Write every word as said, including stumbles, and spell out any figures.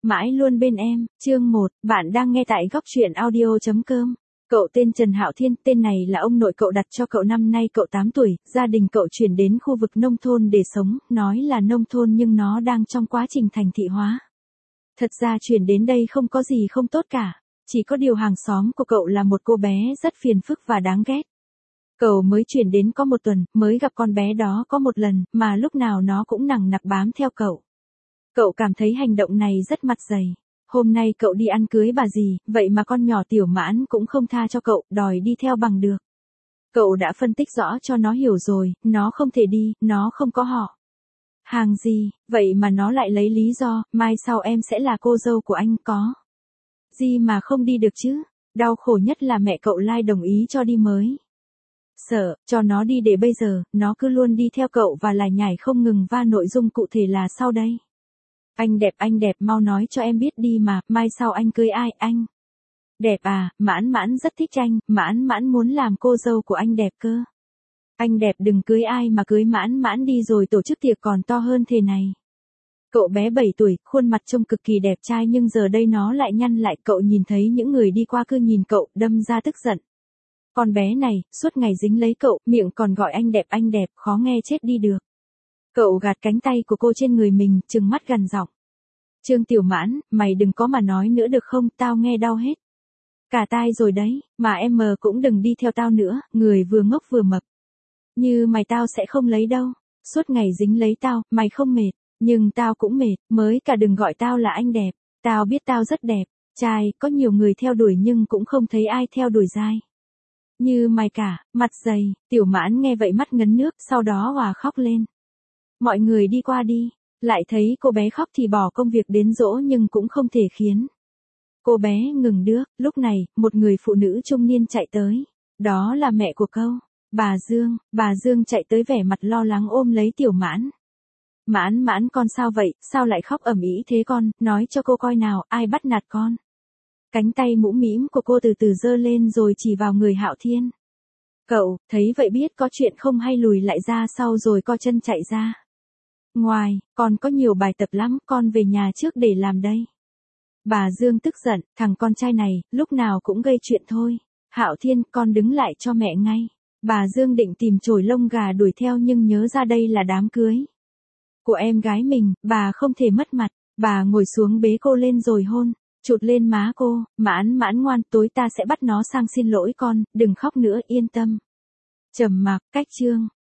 mãi luôn bên em, chương một, bạn đang nghe tại góc truyện audio chấm com. Cậu tên Trần Hạo Thiên, tên này là ông nội cậu đặt cho cậu, năm nay cậu tám tuổi, gia đình cậu chuyển đến khu vực nông thôn để sống, nói là nông thôn nhưng nó đang trong quá trình thành thị hóa. Thật ra chuyển đến đây không có gì không tốt cả, chỉ có điều hàng xóm của cậu là một cô bé rất phiền phức và đáng ghét. Cậu mới chuyển đến có một tuần, mới gặp con bé đó có một lần, mà lúc nào nó cũng nằng nặc bám theo cậu. Cậu cảm thấy hành động này rất mặt dày. Hôm nay cậu đi ăn cưới bà dì, vậy mà con nhỏ Tiểu Mãn cũng không tha cho cậu, đòi đi theo bằng được. Cậu đã phân tích rõ cho nó hiểu rồi, nó không thể đi, nó không có họ hàng gì, vậy mà nó lại lấy lý do, mai sau em sẽ là cô dâu của anh, có gì mà không đi được chứ. Đau khổ nhất là mẹ cậu Lai đồng ý cho đi mới sợ, cho nó đi để bây giờ, nó cứ luôn đi theo cậu và lải nhải không ngừng, và nội dung cụ thể là sau đây. Anh đẹp, anh đẹp, mau nói cho em biết đi mà, mai sau anh cưới ai, anh đẹp à, Mãn Mãn rất thích anh, Mãn Mãn muốn làm cô dâu của anh đẹp cơ. Anh đẹp đừng cưới ai mà cưới Mãn Mãn đi rồi tổ chức tiệc còn to hơn thế này. Cậu bé bảy tuổi, khuôn mặt trông cực kỳ đẹp trai nhưng giờ đây nó lại nhăn lại, cậu nhìn thấy những người đi qua cứ nhìn cậu, đâm ra tức giận. Con bé này, suốt ngày dính lấy cậu, miệng còn gọi anh đẹp anh đẹp, khó nghe chết đi được. Cậu gạt cánh tay của cô trên người mình, trừng mắt gằn giọng. Trương Tiểu Mãn, mày đừng có mà nói nữa được không, tao nghe đau hết cả tai rồi đấy, mà em mờ cũng đừng đi theo tao nữa, người vừa ngốc vừa mập như mày tao sẽ không lấy đâu, suốt ngày dính lấy tao, mày không mệt, nhưng tao cũng mệt, mới cả đừng gọi tao là anh đẹp, tao biết tao rất đẹp, trai, có nhiều người theo đuổi nhưng cũng không thấy ai theo đuổi dai như mày cả, mặt dày. Tiểu Mãn nghe vậy mắt ngấn nước, sau đó òa khóc lên. Mọi người đi qua đi, lại thấy cô bé khóc thì bỏ công việc đến dỗ nhưng cũng không thể khiến cô bé ngừng nước. Lúc này, một người phụ nữ trung niên chạy tới, đó là mẹ của câu, bà Dương. Bà Dương chạy tới vẻ mặt lo lắng ôm lấy Tiểu Mãn. Mãn Mãn con sao vậy, sao lại khóc ầm ĩ thế con, nói cho cô coi nào, ai bắt nạt con. Cánh tay mũm mĩm của cô từ từ giơ lên rồi chỉ vào người Hạo Thiên. Cậu, thấy vậy biết có chuyện không hay lùi lại ra sau rồi co chân chạy ra ngoài, còn có nhiều bài tập lắm, con về nhà trước để làm đây. Bà Dương tức giận, thằng con trai này, lúc nào cũng gây chuyện thôi. Hạo Thiên, con đứng lại cho mẹ ngay. Bà Dương định tìm chổi lông gà đuổi theo nhưng nhớ ra đây là đám cưới của em gái mình, bà không thể mất mặt. Bà ngồi xuống bế cô lên rồi hôn chụt lên má cô. Mãn Mãn ngoan, tối ta sẽ bắt nó sang xin lỗi con, đừng khóc nữa, yên tâm. Trầm mặc, cách chương